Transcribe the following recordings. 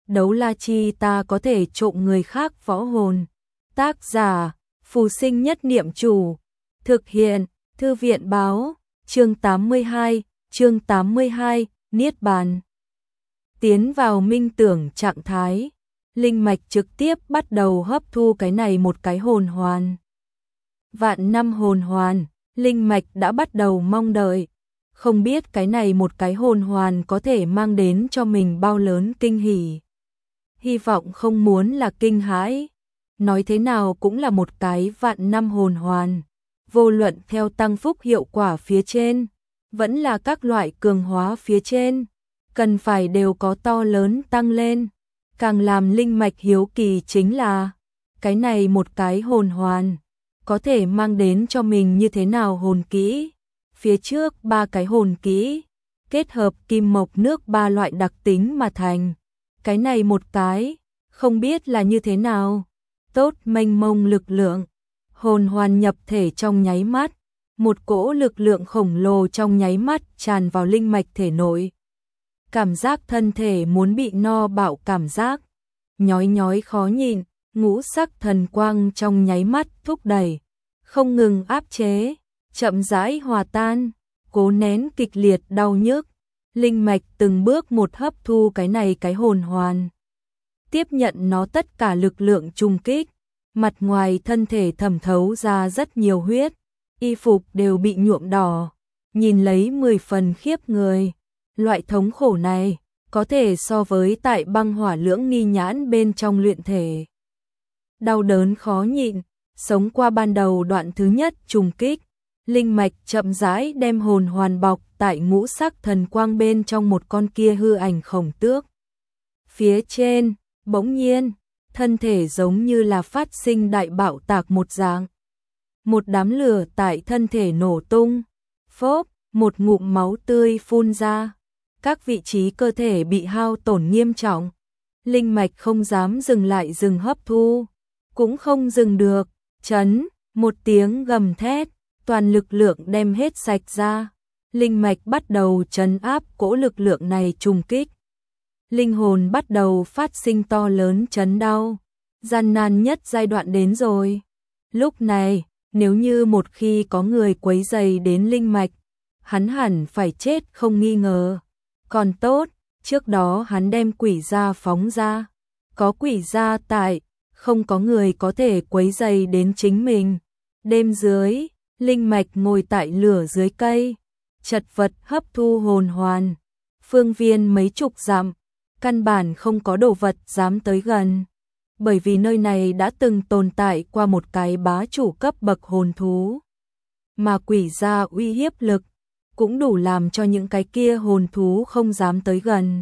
đấu la chi ta có thể trộm người khác võ hồn. Tác giả, Phù Sinh Nhất Niệm Chủ. Thực hiện, Thư viện báo, chương 82, Niết Bàn. Tiến vào minh tưởng trạng thái, linh mạch trực tiếp bắt đầu hấp thu cái này một cái hồn hoàn. Vạn năm hồn hoàn, linh mạch đã bắt đầu mong đợi. Không biết cái này một cái hồn hoàn có thể mang đến cho mình bao lớn kinh hỉ. Hy vọng không muốn là kinh hãi. Nói thế nào cũng là một cái vạn năm hồn hoàn. Vô luận theo tăng phúc hiệu quả phía trên, vẫn là các loại cường hóa phía trên, cần phải đều có to lớn tăng lên. Càng làm linh mạch hiếu kỳ chính là, cái này một cái hồn hoàn, có thể mang đến cho mình như thế nào hồn kỹ. Phía trước 3 cái hồn kỹ, kết hợp kim mộc nước 3 loại đặc tính mà thành. Cái này một cái, không biết là như thế nào. Tốt mênh mông lực lượng, hồn hoàn nhập thể trong nháy mắt, một cỗ lực lượng khổng lồ trong nháy mắt tràn vào linh mạch thể nội. Cảm giác thân thể muốn bị no bạo cảm giác, nhói nhói khó nhịn, ngũ sắc thần quang trong nháy mắt thúc đẩy, không ngừng áp chế, chậm rãi hòa tan, cố nén kịch liệt đau nhức. Linh mạch từng bước một hấp thu cái này cái hồn hoàn, tiếp nhận nó tất cả lực lượng trùng kích, mặt ngoài thân thể thẩm thấu ra rất nhiều huyết, y phục đều bị nhuộm đỏ, nhìn lấy 10 phần khiếp người. Loại thống khổ này có thể so với tại băng hỏa lưỡng nghi nhãn bên trong luyện thể. Đau đớn khó nhịn, sống qua ban đầu đoạn thứ nhất trùng kích, linh mạch chậm rãi đem hồn hoàn bọc tại ngũ sắc thần quang bên trong một con kia hư ảnh khổng tước. Phía trên, bỗng nhiên, thân thể giống như là phát sinh đại bạo tạc một dạng. Một đám lửa tại thân thể nổ tung, phốp, một ngụm máu tươi phun ra. Các vị trí cơ thể bị hao tổn nghiêm trọng. Linh mạch không dám dừng lại dừng hấp thu, cũng không dừng được, chấn, một tiếng gầm thét, toàn lực lượng đem hết sạch ra. Linh mạch bắt đầu trấn áp cỗ lực lượng này trùng kích. Linh hồn bắt đầu phát sinh to lớn chấn đau. Gian nan nhất giai đoạn đến rồi. Lúc này, nếu như một khi có người quấy rầy đến linh mạch, hắn hẳn phải chết không nghi ngờ. Còn tốt, trước đó hắn đem quỷ gia phóng ra. Có quỷ gia tại, không có người có thể quấy rầy đến chính mình. Đêm dưới, linh mạch ngồi tại lửa dưới cây, chật vật hấp thu hồn hoàn. Phương viên mấy chục dặm, căn bản không có đồ vật dám tới gần. Bởi vì nơi này đã từng tồn tại qua một cái bá chủ cấp bậc hồn thú. Mà quỷ gia uy hiếp lực cũng đủ làm cho những cái kia hồn thú không dám tới gần.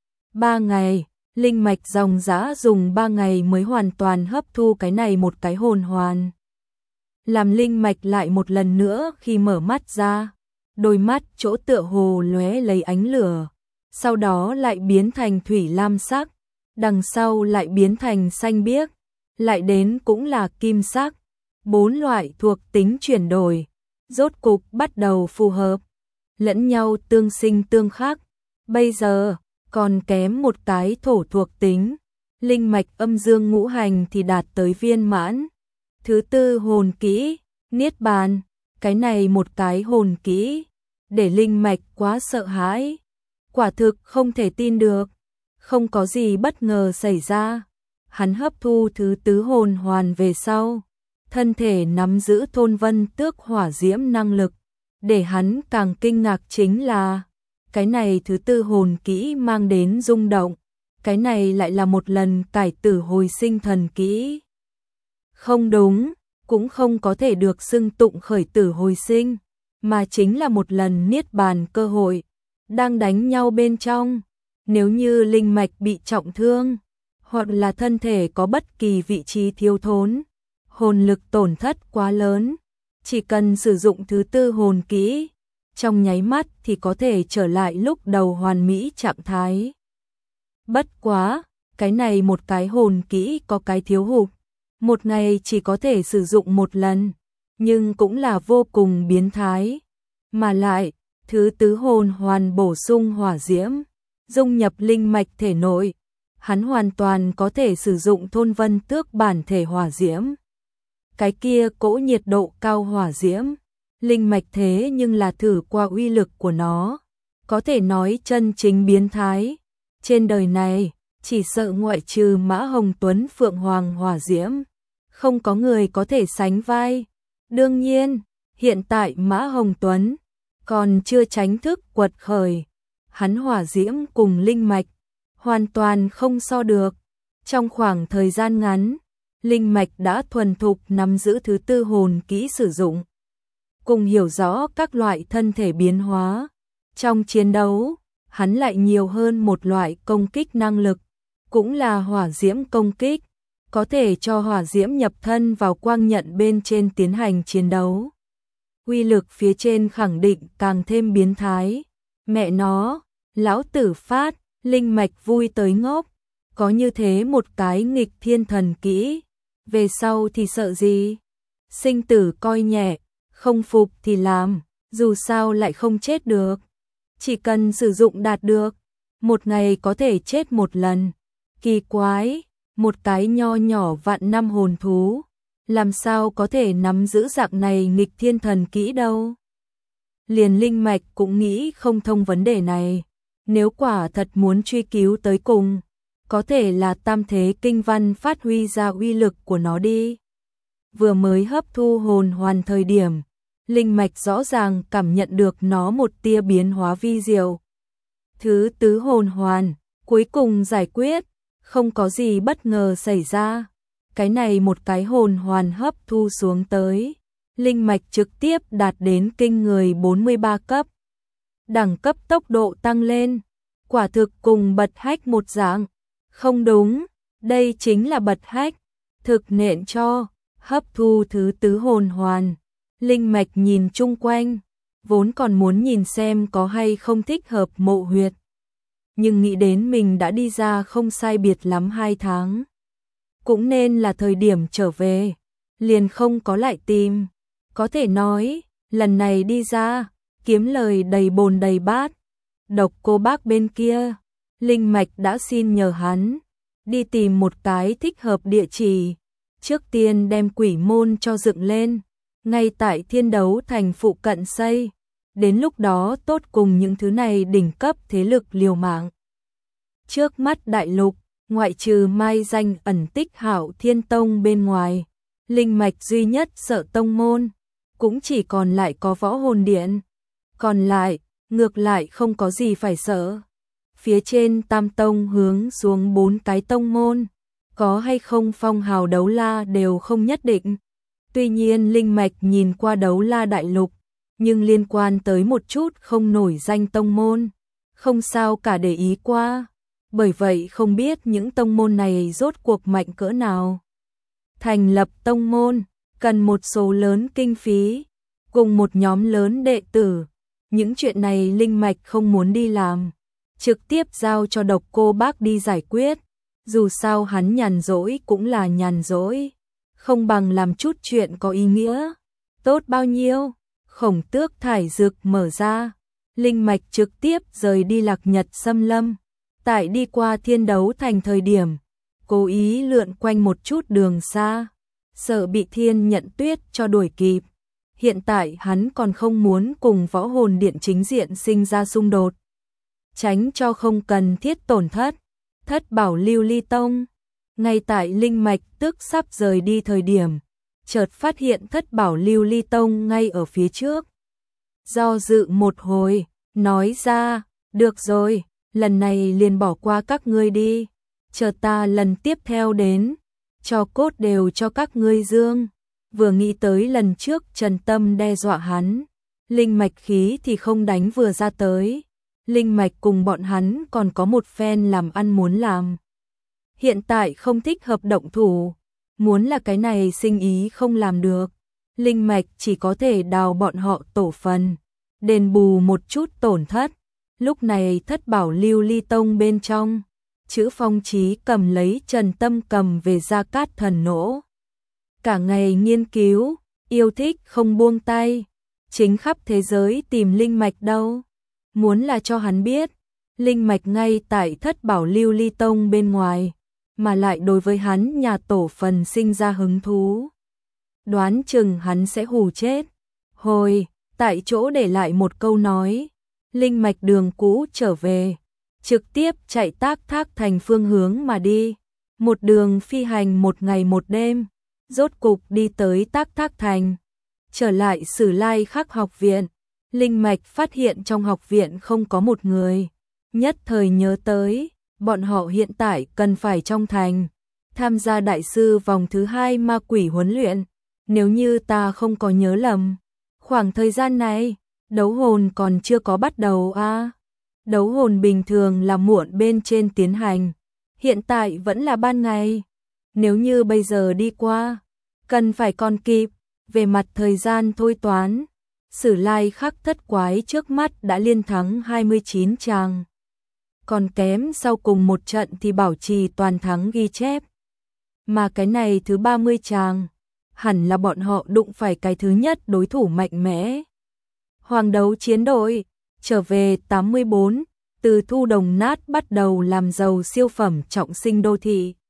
3 ngày, linh mạch dòng dã dùng 3 ngày mới hoàn toàn hấp thu cái này một cái hồn hoàn. Làm linh mạch lại một lần nữa khi mở mắt ra, đôi mắt chỗ tựa hồ lóe lấy ánh lửa, sau đó lại biến thành thủy lam sắc, đằng sau lại biến thành xanh biếc, lại đến cũng là kim sắc. 4 loại thuộc tính chuyển đổi, rốt cục bắt đầu phù hợp, lẫn nhau tương sinh tương khắc. Bây giờ, còn kém một cái thổ thuộc tính, linh mạch âm dương ngũ hành thì đạt tới viên mãn. Thứ 4 hồn kỹ, Niết Bàn, cái này một cái hồn kỹ, để linh mạch quá sợ hãi. Quả thực không thể tin được, không có gì bất ngờ xảy ra. Hắn hấp thu thứ 4 hồn hoàn về sau, thân thể nắm giữ thôn vân tước hỏa diễm năng lực. Để hắn càng kinh ngạc chính là, cái này thứ 4 hồn kỹ mang đến rung động, cái này lại là một lần cải tử hồi sinh thần kỹ. Không đúng, cũng không có thể được xưng tụng khởi tử hồi sinh, mà chính là một lần niết bàn cơ hội. Đang đánh nhau bên trong, nếu như linh mạch bị trọng thương, hoặc là thân thể có bất kỳ vị trí thiếu thốn, hồn lực tổn thất quá lớn, chỉ cần sử dụng thứ 4 hồn kỹ, trong nháy mắt thì có thể trở lại lúc đầu hoàn mỹ trạng thái. Bất quá, cái này một cái hồn kỹ có cái thiếu hụt, một ngày chỉ có thể sử dụng một lần, nhưng cũng là vô cùng biến thái. Mà lại, thứ 4 hồn hoàn bổ sung hỏa diễm, dung nhập linh mạch thể nội, hắn hoàn toàn có thể sử dụng thôn vân tước bản thể hỏa diễm. Cái kia cỗ nhiệt độ cao hỏa diễm, linh mạch thế nhưng là thử qua uy lực của nó, có thể nói chân chính biến thái. Trên đời này, chỉ sợ ngoại trừ Mã Hồng Tuấn Phượng Hoàng hỏa diễm, không có người có thể sánh vai. Đương nhiên, hiện tại Mã Hồng Tuấn còn chưa tránh thức quật khởi, hắn hỏa diễm cùng linh mạch hoàn toàn không so được. Trong khoảng thời gian ngắn, linh mạch đã thuần thục nắm giữ thứ tư hồn kỹ sử dụng, cùng hiểu rõ các loại thân thể biến hóa. Trong chiến đấu, hắn lại nhiều hơn một loại công kích năng lực, cũng là hỏa diễm công kích, có thể cho hỏa diễm nhập thân vào quang nhận bên trên tiến hành chiến đấu. Uy lực phía trên khẳng định càng thêm biến thái. Mẹ nó, lão tử phát, linh mạch vui tới ngốc, có như thế một cái nghịch thiên thần kỹ, về sau thì sợ gì? Sinh tử coi nhẹ, không phục thì làm, dù sao lại không chết được. Chỉ cần sử dụng đạt được, một ngày có thể chết một lần. Kỳ quái, một cái nho nhỏ vạn năm hồn thú, làm sao có thể nắm giữ dạng này nghịch thiên thần kỹ đâu. Liền linh mạch cũng nghĩ không thông vấn đề này, nếu quả thật muốn truy cứu tới cùng, có thể là tam thế kinh văn phát huy ra uy lực của nó đi. Vừa mới hấp thu hồn hoàn thời điểm, linh mạch rõ ràng cảm nhận được nó một tia biến hóa vi diệu. Thứ tứ hồn hoàn, cuối cùng giải quyết, không có gì bất ngờ xảy ra. Cái này một cái hồn hoàn hấp thu xuống tới, linh mạch trực tiếp đạt đến kinh người 43 cấp. Đẳng cấp tốc độ tăng lên, quả thực cùng bật hách một dạng. Không đúng, đây chính là bật hách, thực nện cho, hấp thu thứ tứ hồn hoàn. Linh mạch nhìn chung quanh, vốn còn muốn nhìn xem có hay không thích hợp mộ huyệt. Nhưng nghĩ đến mình đã đi ra không sai biệt lắm 2 tháng. Cũng nên là thời điểm trở về, liền không có lại tìm. Có thể nói, lần này đi ra, kiếm lời đầy bồn đầy bát. Độc Cô Bác bên kia, linh mạch đã xin nhờ hắn, đi tìm một cái thích hợp địa chỉ. Trước tiên đem quỷ môn cho dựng lên, ngay tại Thiên Đấu Thành phụ cận xây. Đến lúc đó tốt cùng những thứ này đỉnh cấp thế lực liều mạng. Trước mắt đại lục, ngoại trừ mai danh ẩn tích Hạo Thiên Tông bên ngoài, linh mạch duy nhất sợ tông môn, cũng chỉ còn lại có Võ Hồn Điện. Còn lại, ngược lại không có gì phải sợ. Phía trên Tam Tông hướng xuống 4 cái tông môn, có hay không phong hào đấu la đều không nhất định. Tuy nhiên linh mạch nhìn qua đấu la đại lục, nhưng liên quan tới một chút không nổi danh tông môn, không sao cả để ý qua. Bởi vậy không biết những tông môn này rốt cuộc mạnh cỡ nào. Thành lập tông môn, cần một số lớn kinh phí, cùng một nhóm lớn đệ tử. Những chuyện này linh mạch không muốn đi làm, trực tiếp giao cho Độc Cô Bác đi giải quyết. Dù sao hắn nhàn rỗi cũng là nhàn rỗi, không bằng làm chút chuyện có ý nghĩa. Tốt bao nhiêu, Khổng Tước thải dược mở ra, linh mạch trực tiếp rời đi Lạc Nhật Xâm Lâm. Tại đi qua Thiên Đấu Thành thời điểm, cố ý lượn quanh một chút đường xa, sợ bị Thiên Nhận Tuyết cho đuổi kịp. Hiện tại hắn còn không muốn cùng Võ Hồn Điện chính diện sinh ra xung đột, tránh cho không cần thiết tổn thất. Thất Bảo Lưu Ly Tông, ngay tại linh mạch tức sắp rời đi thời điểm, chợt phát hiện Thất Bảo Lưu Ly Tông ngay ở phía trước. Do dự một hồi, nói ra, được rồi, lần này liền bỏ qua các ngươi đi, chờ ta lần tiếp theo đến, cho cốt đều cho các ngươi dương. Vừa nghĩ tới lần trước Trần Tâm đe dọa hắn, linh mạch khí thì không đánh vừa ra tới. Linh mạch cùng bọn hắn còn có một phen làm ăn muốn làm. Hiện tại không thích hợp động thủ, muốn là cái này sinh ý không làm được. Linh mạch chỉ có thể đào bọn họ tổ phần, đền bù một chút tổn thất. Lúc này Thất Bảo Lưu Ly Tông bên trong, Chữ Phong Chí cầm lấy Trần Tâm cầm về Gia Cát Thần Nỗ. Cả ngày nghiên cứu, yêu thích không buông tay, chính khắp thế giới tìm linh mạch đâu. Muốn là cho hắn biết, linh mạch ngay tại Thất Bảo Lưu Ly Tông bên ngoài, mà lại đối với hắn nhà tổ phần sinh ra hứng thú. Đoán chừng hắn sẽ hù chết. Hồi, tại chỗ để lại một câu nói, linh mạch đường cũ trở về, trực tiếp chạy Tác Thác Thành phương hướng mà đi. Một đường phi hành một ngày một đêm, rốt cục đi tới Tác Thác Thành. Trở lại Sử Lai Khắc học viện, linh mạch phát hiện trong học viện không có một người. Nhất thời nhớ tới, bọn họ hiện tại cần phải trong thành, tham gia đại sư vòng thứ 2 ma quỷ huấn luyện. Nếu như ta không có nhớ lầm, khoảng thời gian này, đấu hồn còn chưa có bắt đầu à. Đấu hồn bình thường là muộn bên trên tiến hành, hiện tại vẫn là ban ngày. Nếu như bây giờ đi qua, cần phải còn kịp. Về mặt thời gian thôi toán, Sử Lai Khắc thất quái trước mắt đã liên thắng 29 tràng. Còn kém sau cùng một trận thì bảo trì toàn thắng ghi chép. Mà cái này thứ 30 tràng, hẳn là bọn họ đụng phải cái thứ nhất đối thủ mạnh mẽ. Hoàng đấu chiến đội, trở về 84, từ thu đồng nát bắt đầu làm giàu siêu phẩm trọng sinh đô thị.